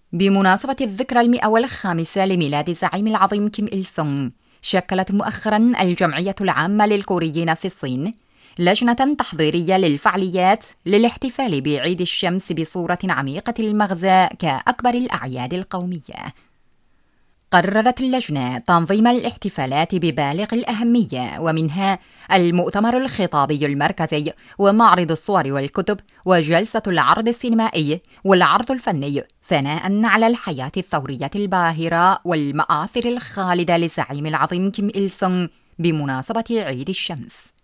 بمناسبة الذكرى 105 لميلاد الزعيم العظيم كيم إل سونغ، شكلت مؤخراً الجمعية العامة للكوريين في الصين لجنة تحضيرية للفعاليات للاحتفال بعيد الشمس بصورة عميقة المغزى كأكبر الأعياد القومية. قررت اللجنة تنظيم الاحتفالات ببالغ الأهمية، ومنها المؤتمر الخطابي المركزي ومعرض الصور والكتب وجلسة العرض السينمائي والعرض الفني، ثناء على الحياة الثورية الباهرة والمآثر الخالدة للزعيم العظيم كيم إل سونغ بمناسبة عيد الشمس.